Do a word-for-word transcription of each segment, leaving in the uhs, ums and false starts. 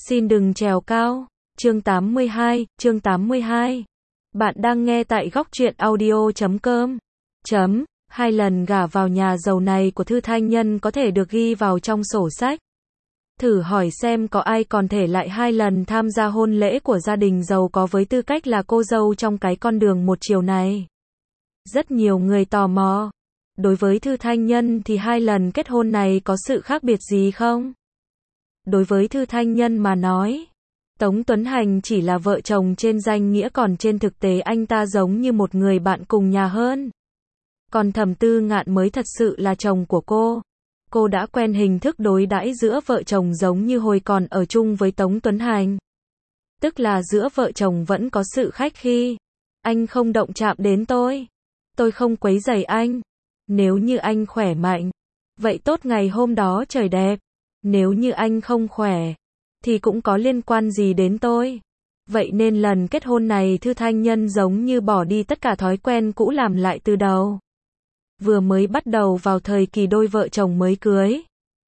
Xin đừng trèo cao. Chương tám mươi hai, chương tám mươi hai. Bạn đang nghe tại góc truyện audio chấm com. Chấm, hai lần gả vào nhà giàu này của Thư Thanh Nhân có thể được ghi vào trong sổ sách. Thử hỏi xem có ai còn thể lại hai lần tham gia hôn lễ của gia đình giàu có với tư cách là cô dâu trong cái con đường một chiều này. Rất nhiều người tò mò. Đối với Thư Thanh Nhân thì hai lần kết hôn này có sự khác biệt gì không? Đối với Thư Thanh Nhân mà nói, Tống Tuấn Hành chỉ là vợ chồng trên danh nghĩa, còn trên thực tế anh ta giống như một người bạn cùng nhà hơn. Còn Thẩm Tư Ngạn mới thật sự là chồng của cô. Cô đã quen hình thức đối đãi giữa vợ chồng giống như hồi còn ở chung với Tống Tuấn Hành. Tức là giữa vợ chồng vẫn có sự khách khí. Anh không động chạm đến tôi. Tôi không quấy rầy anh. Nếu như anh khỏe mạnh, vậy tốt, ngày hôm đó trời đẹp. Nếu như anh không khỏe, thì cũng có liên quan gì đến tôi. Vậy nên lần kết hôn này Thư Thanh Nhân giống như bỏ đi tất cả thói quen cũ, làm lại từ đầu. Vừa mới bắt đầu vào thời kỳ đôi vợ chồng mới cưới,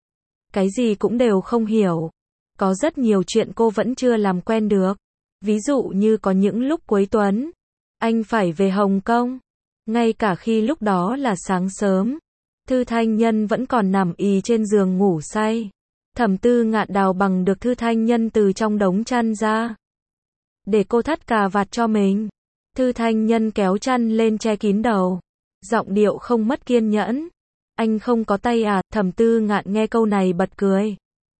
cái gì cũng đều không hiểu. Có rất nhiều chuyện cô vẫn chưa làm quen được. Ví dụ như có những lúc cuối tuần, anh phải về Hồng Kông. Ngay cả khi lúc đó là sáng sớm, Thư Thanh Nhân vẫn còn nằm ì trên giường ngủ say. Thẩm Tư Ngạn đào bằng được Thư Thanh Nhân từ trong đống chăn ra, để cô thắt cà vạt cho mình. Thư Thanh Nhân kéo chăn lên che kín đầu, giọng điệu không mất kiên nhẫn. Anh không có tay à? Thẩm Tư Ngạn nghe câu này bật cười.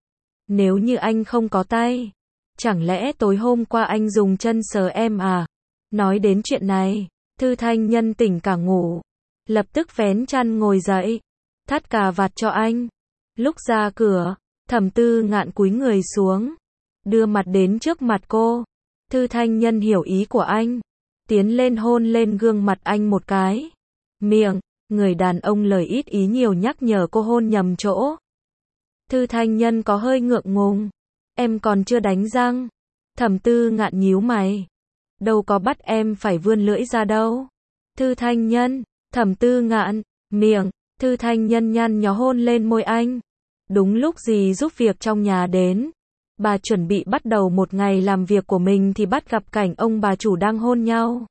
Nếu như anh không có tay, chẳng lẽ tối hôm qua anh dùng chân sờ em à? Nói đến chuyện này, Thư Thanh Nhân tỉnh cả ngủ, lập tức vén chăn ngồi dậy, thắt cà vạt cho anh. Lúc ra cửa, Thẩm Tư Ngạn cúi người xuống, đưa mặt đến trước mặt cô. Thư Thanh Nhân hiểu ý của anh, tiến lên hôn lên gương mặt anh một cái. Miệng, người đàn ông lời ít ý nhiều nhắc nhở cô hôn nhầm chỗ. Thư Thanh Nhân có hơi ngượng ngùng. Em còn chưa đánh răng. Thẩm Tư Ngạn nhíu mày. Đâu có bắt em phải vươn lưỡi ra đâu. Thư Thanh Nhân, Thẩm Tư Ngạn, miệng. Thư Thanh Nhân nhăn nhó hôn lên môi anh. Đúng lúc dì giúp việc trong nhà đến, bà chuẩn bị bắt đầu một ngày làm việc của mình thì bắt gặp cảnh ông bà chủ đang hôn nhau.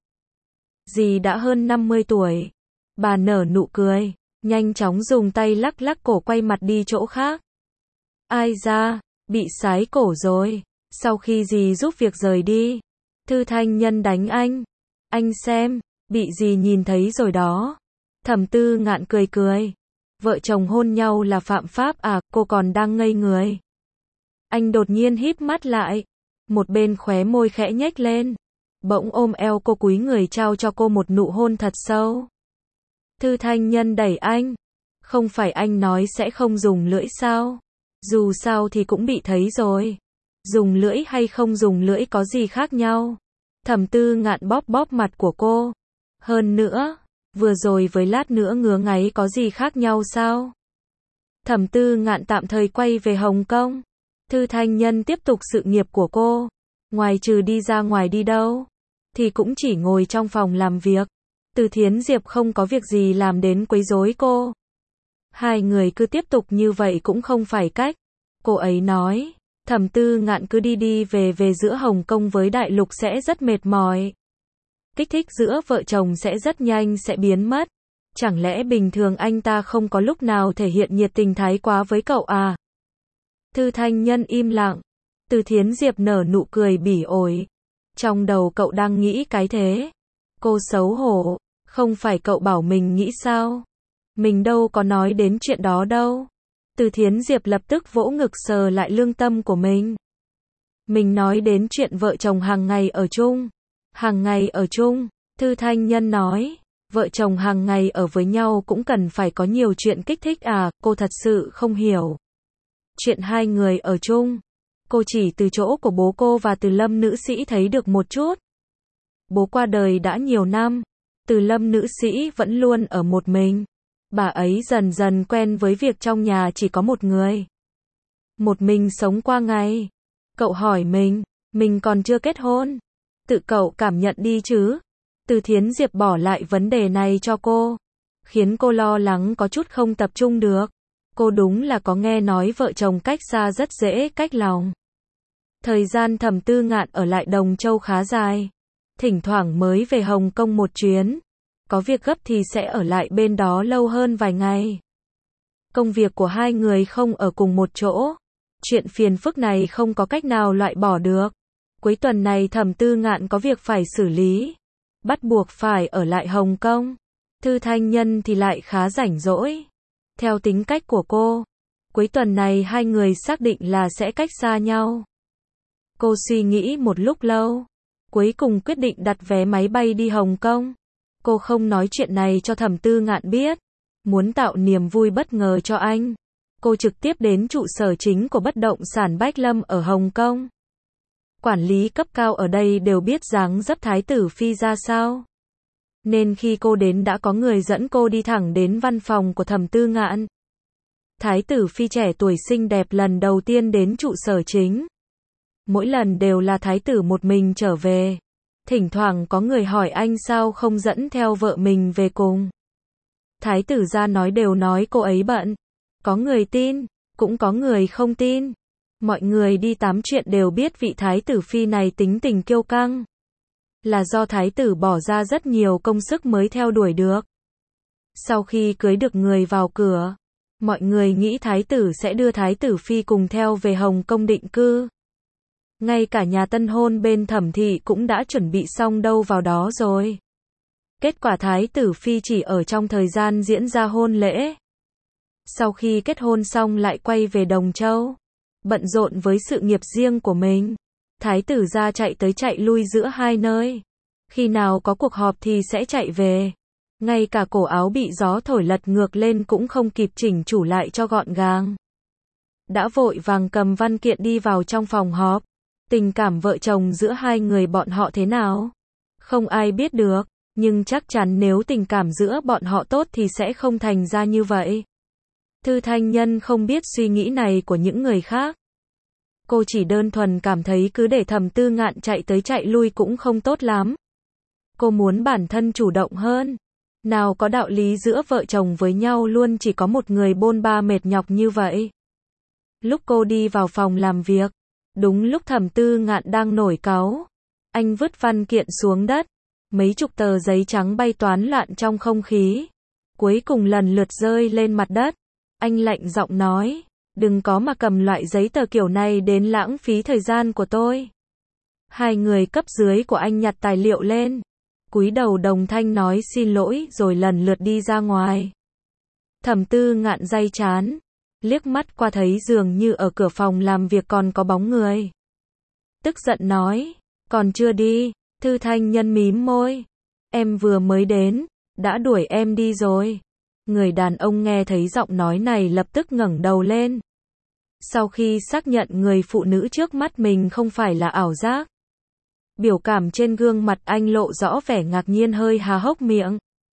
Dì đã hơn năm mươi tuổi. Bà nở nụ cười, nhanh chóng dùng tay lắc lắc cổ quay mặt đi chỗ khác. Ai da, bị sái cổ rồi. Sau khi dì giúp việc rời đi, Thư Thanh Nhân đánh anh. Anh xem, bị dì nhìn thấy rồi đó. Thẩm Tư Ngạn cười cười. Vợ chồng hôn nhau là phạm pháp à? Cô còn đang ngây người. Anh đột nhiên híp mắt lại, một bên khóe môi khẽ nhếch lên, bỗng ôm eo cô cúi người trao cho cô một nụ hôn thật sâu. Thư Thanh Nhân đẩy anh. Không phải anh nói sẽ không dùng lưỡi sao? Dù sao thì cũng bị thấy rồi. Dùng lưỡi hay không dùng lưỡi có gì khác nhau? Thẩm Tư Ngạn bóp bóp mặt của cô. Hơn nữa, vừa rồi với lát nữa ngứa ngáy có gì khác nhau sao? Thẩm Tư Ngạn tạm thời quay về Hồng Kông. Thư Thanh Nhân tiếp tục sự nghiệp của cô. Ngoài trừ đi ra ngoài đi đâu, thì cũng chỉ ngồi trong phòng làm việc. Từ Thiến Diệp không có việc gì làm đến quấy rối cô. Hai người cứ tiếp tục như vậy cũng không phải cách. Cô ấy nói, Thẩm Tư Ngạn cứ đi đi về về giữa Hồng Kông với Đại Lục sẽ rất mệt mỏi. Kích thích giữa vợ chồng sẽ rất nhanh sẽ biến mất. Chẳng lẽ bình thường anh ta không có lúc nào thể hiện nhiệt tình thái quá với cậu à? Thư Thanh Nhân im lặng. Từ Thiến Diệp nở nụ cười bỉ ổi. Trong đầu cậu đang nghĩ cái thế? Cô xấu hổ. Không phải cậu bảo mình nghĩ sao? Mình đâu có nói đến chuyện đó đâu. Từ Thiến Diệp lập tức vỗ ngực sờ lại lương tâm của mình. Mình nói đến chuyện vợ chồng hàng ngày ở chung. Hàng ngày ở chung, Thư Thanh Nhân nói. Vợ chồng hàng ngày ở với nhau cũng cần phải có nhiều chuyện kích thích à? Cô thật sự không hiểu. Chuyện hai người ở chung, cô chỉ từ chỗ của bố cô và Từ Lâm nữ sĩ thấy được một chút. Bố qua đời đã nhiều năm, Từ Lâm nữ sĩ vẫn luôn ở một mình. Bà ấy dần dần quen với việc trong nhà chỉ có một người. Một mình sống qua ngày. Cậu hỏi mình, mình còn chưa kết hôn. Tự cậu cảm nhận đi chứ. Từ Thiến Diệp bỏ lại vấn đề này cho cô, khiến cô lo lắng có chút không tập trung được. Cô đúng là có nghe nói vợ chồng cách xa rất dễ cách lòng. Thời gian Thẩm Tư Ngạn ở lại Đồng Châu khá dài. Thỉnh thoảng mới về Hồng Kông một chuyến. Có việc gấp thì sẽ ở lại bên đó lâu hơn vài ngày. Công việc của hai người không ở cùng một chỗ. Chuyện phiền phức này không có cách nào loại bỏ được. Cuối tuần này Thẩm Tư Ngạn có việc phải xử lý. Bắt buộc phải ở lại Hồng Kông. Thư Thanh Nhân thì lại khá rảnh rỗi. Theo tính cách của cô, cuối tuần này hai người xác định là sẽ cách xa nhau. Cô suy nghĩ một lúc lâu, cuối cùng quyết định đặt vé máy bay đi Hồng Kông. Cô không nói chuyện này cho Thẩm Tư Ngạn biết, muốn tạo niềm vui bất ngờ cho anh. Cô trực tiếp đến trụ sở chính của bất động sản Bách Lâm ở Hồng Kông. Quản lý cấp cao ở đây đều biết dáng dấp Thái tử Phi ra sao. Nên khi cô đến đã có người dẫn cô đi thẳng đến văn phòng của Thẩm Tư Ngạn. Thái tử Phi trẻ tuổi xinh đẹp lần đầu tiên đến trụ sở chính. Mỗi lần đều là thái tử một mình trở về. Thỉnh thoảng có người hỏi anh sao không dẫn theo vợ mình về cùng. Thái tử ra nói đều nói cô ấy bận. Có người tin, cũng có người không tin. Mọi người đi tám chuyện đều biết vị thái tử Phi này tính tình kiêu căng. Là do thái tử bỏ ra rất nhiều công sức mới theo đuổi được. Sau khi cưới được người vào cửa, mọi người nghĩ thái tử sẽ đưa thái tử Phi cùng theo về Hồng Kông định cư. Ngay cả nhà tân hôn bên Thẩm thị cũng đã chuẩn bị xong đâu vào đó rồi. Kết quả thái tử Phi chỉ ở trong thời gian diễn ra hôn lễ. Sau khi kết hôn xong lại quay về Đồng Châu. Bận rộn với sự nghiệp riêng của mình. Thái tử ra chạy tới chạy lui giữa hai nơi. Khi nào có cuộc họp thì sẽ chạy về. Ngay cả cổ áo bị gió thổi lật ngược lên cũng không kịp chỉnh chủ lại cho gọn gàng. Đã vội vàng cầm văn kiện đi vào trong phòng họp. Tình cảm vợ chồng giữa hai người bọn họ thế nào? Không ai biết được. Nhưng chắc chắn nếu tình cảm giữa bọn họ tốt thì sẽ không thành ra như vậy. Thư Thanh Nhân không biết suy nghĩ này của những người khác. Cô chỉ đơn thuần cảm thấy cứ để Thẩm Tư Ngạn chạy tới chạy lui cũng không tốt lắm. Cô muốn bản thân chủ động hơn. Nào có đạo lý giữa vợ chồng với nhau luôn chỉ có một người bôn ba mệt nhọc như vậy. Lúc cô đi vào phòng làm việc, đúng lúc Thẩm Tư Ngạn đang nổi cáu. Anh vứt văn kiện xuống đất. Mấy chục tờ giấy trắng bay toán loạn trong không khí. Cuối cùng lần lượt rơi lên mặt đất. Anh lạnh giọng nói, đừng có mà cầm loại giấy tờ kiểu này đến lãng phí thời gian của tôi. Hai người cấp dưới của anh nhặt tài liệu lên. Cúi đầu đồng thanh nói xin lỗi rồi lần lượt đi ra ngoài. Thẩm Tư Ngạn day chán. Liếc mắt qua thấy dường như ở cửa phòng làm việc còn có bóng người. Tức giận nói, còn chưa đi. Thư Thanh Nhân mím môi. Em vừa mới đến, đã đuổi em đi rồi. Người đàn ông nghe thấy giọng nói này lập tức ngẩng đầu lên. Sau khi xác nhận người phụ nữ trước mắt mình không phải là ảo giác, biểu cảm trên gương mặt anh lộ rõ vẻ ngạc nhiên hơi há hốc miệng.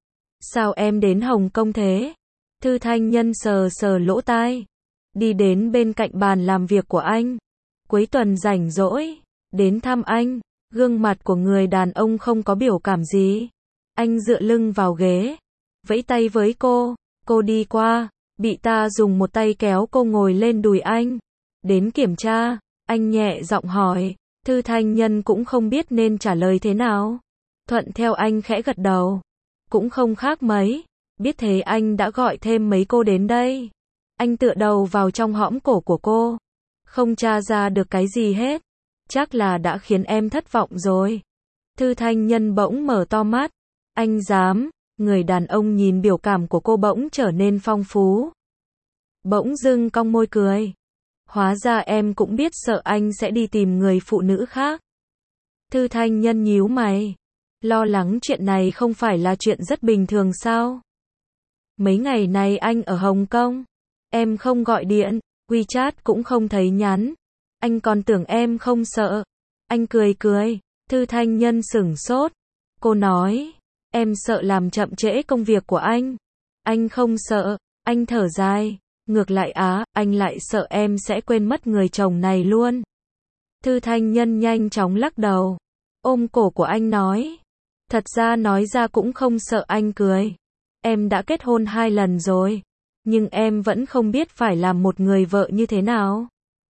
Sao em đến Hồng Kông thế? Thư Thanh Nhân sờ sờ lỗ tai. Đi đến bên cạnh bàn làm việc của anh. Cuối tuần rảnh rỗi, đến thăm anh. Gương mặt của người đàn ông không có biểu cảm gì. Anh dựa lưng vào ghế. Vẫy tay với cô. Cô đi qua. Bị ta dùng một tay kéo cô ngồi lên đùi anh. Đến kiểm tra. Anh nhẹ giọng hỏi. Thư Thanh Nhân cũng không biết nên trả lời thế nào. Thuận theo anh khẽ gật đầu. Cũng không khác mấy. Biết thế anh đã gọi thêm mấy cô đến đây. Anh tựa đầu vào trong hõm cổ của cô. Không tra ra được cái gì hết. Chắc là đã khiến em thất vọng rồi. Thư Thanh Nhân bỗng mở to mắt. Anh dám. Người đàn ông nhìn biểu cảm của cô bỗng trở nên phong phú. Bỗng dưng cong môi cười. Hóa ra em cũng biết sợ anh sẽ đi tìm người phụ nữ khác. Thư Thanh Nhân nhíu mày. Lo lắng chuyện này không phải là chuyện rất bình thường sao? Mấy ngày này anh ở Hồng Kông. Em không gọi điện, WeChat cũng không thấy nhắn. Anh còn tưởng em không sợ. Anh cười cười. Thư Thanh Nhân sửng sốt. Cô nói, em sợ làm chậm trễ công việc của anh. Anh không sợ. Anh thở dài. Ngược lại á, anh lại sợ em sẽ quên mất người chồng này luôn. Thư Thanh Nhân nhanh chóng lắc đầu. Ôm cổ của anh nói. Thật ra nói ra cũng không sợ. Anh cười. Em đã kết hôn hai lần rồi. Nhưng em vẫn không biết phải làm một người vợ như thế nào.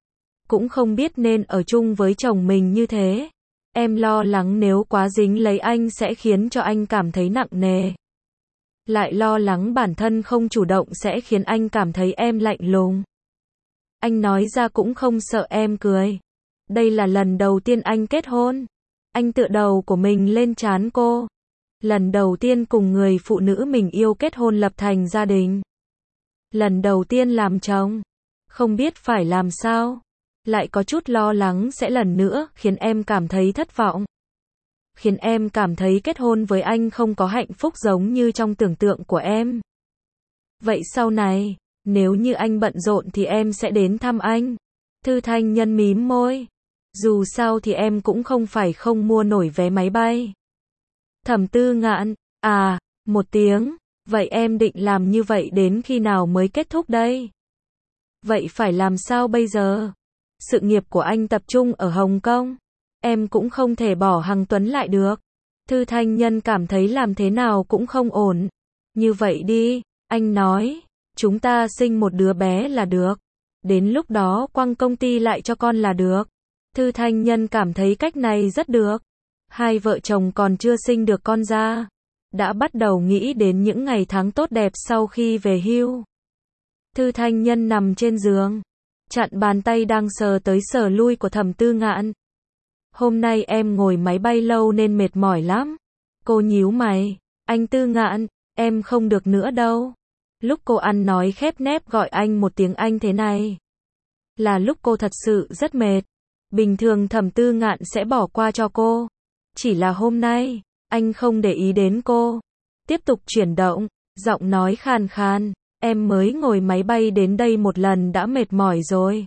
cũng không biết nên ở chung với chồng mình như thế. Em lo lắng nếu quá dính lấy anh sẽ khiến cho anh cảm thấy nặng nề. Lại lo lắng bản thân không chủ động sẽ khiến anh cảm thấy em lạnh lùng. Anh nói ra cũng không sợ em cười. Đây là lần đầu tiên anh kết hôn. Anh tựa đầu của mình lên trán cô. Lần đầu tiên cùng người phụ nữ mình yêu kết hôn lập thành gia đình. Lần đầu tiên làm chồng. Không biết phải làm sao. Lại có chút lo lắng sẽ lần nữa khiến em cảm thấy thất vọng. Khiến em cảm thấy kết hôn với anh không có hạnh phúc giống như trong tưởng tượng của em. Vậy sau này, nếu như anh bận rộn thì em sẽ đến thăm anh. Thư Thanh Nhân mím môi. Dù sao thì em cũng không phải không mua nổi vé máy bay. Thẩm Tư Ngạn, à, một tiếng, vậy em định làm như vậy đến khi nào mới kết thúc đây? Vậy phải làm sao bây giờ? Sự nghiệp của anh tập trung ở Hồng Kông. Em cũng không thể bỏ Hằng Tuấn lại được. Thư Thanh Nhân cảm thấy làm thế nào cũng không ổn. Như vậy đi, anh nói, chúng ta sinh một đứa bé là được. Đến lúc đó quăng công ty lại cho con là được. Thư Thanh Nhân cảm thấy cách này rất được. Hai vợ chồng còn chưa sinh được con ra. Đã bắt đầu nghĩ đến những ngày tháng tốt đẹp sau khi về hưu. Thư Thanh Nhân nằm trên giường. Chặn bàn tay đang sờ tới sờ lui của Thẩm Tư Ngạn. Hôm nay em ngồi máy bay lâu nên mệt mỏi lắm. Cô nhíu mày. Anh Tư Ngạn, em không được nữa đâu. Lúc cô ăn nói khép nép gọi anh một tiếng anh thế này. Là lúc cô thật sự rất mệt. Bình thường Thẩm Tư Ngạn sẽ bỏ qua cho cô. Chỉ là hôm nay, anh không để ý đến cô. Tiếp tục chuyển động, giọng nói khàn khàn. Em mới ngồi máy bay đến đây một lần đã mệt mỏi rồi.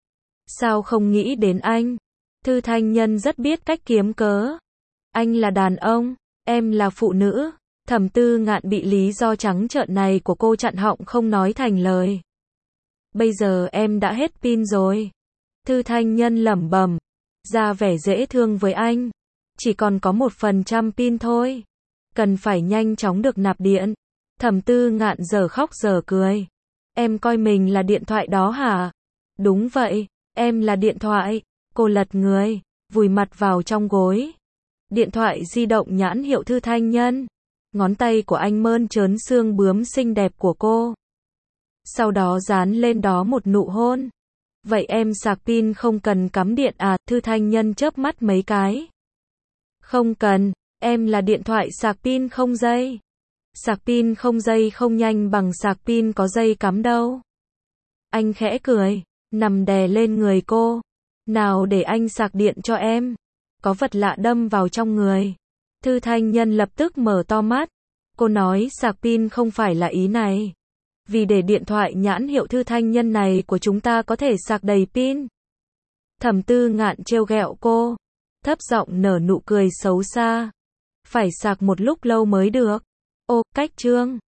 Sao không nghĩ đến anh? Thư Thanh Nhân rất biết cách kiếm cớ. Anh là đàn ông, em là phụ nữ. Thẩm Tư Ngạn bị lý do trắng trợn này của cô chặn họng không nói thành lời. Bây giờ em đã hết pin rồi. Thư Thanh Nhân lẩm bẩm, ra vẻ dễ thương với anh. Chỉ còn có một phần trăm pin thôi. Cần phải nhanh chóng được nạp điện. Thẩm Tư Ngạn giờ khóc giờ cười. Em coi mình là điện thoại đó hả? Đúng vậy, em là điện thoại. Cô lật người, vùi mặt vào trong gối. Điện thoại di động nhãn hiệu Thư Thanh Nhân. Ngón tay của anh mơn trớn xương bướm xinh đẹp của cô. Sau đó dán lên đó một nụ hôn. Vậy em sạc pin không cần cắm điện à? Thư Thanh Nhân chớp mắt mấy cái. Không cần, em là điện thoại sạc pin không dây. Sạc pin không dây không nhanh bằng sạc pin có dây cắm đâu. Anh khẽ cười, nằm đè lên người cô. Nào để anh sạc điện cho em. Có vật lạ đâm vào trong người. Thư Thanh Nhân lập tức mở to mắt. Cô nói sạc pin không phải là ý này. Vì để điện thoại nhãn hiệu Thư Thanh Nhân này của chúng ta có thể sạc đầy pin. Thẩm Tư Ngạn trêu ghẹo cô. Thấp giọng nở nụ cười xấu xa. Phải sạc một lúc lâu mới được. Ô, cách chương.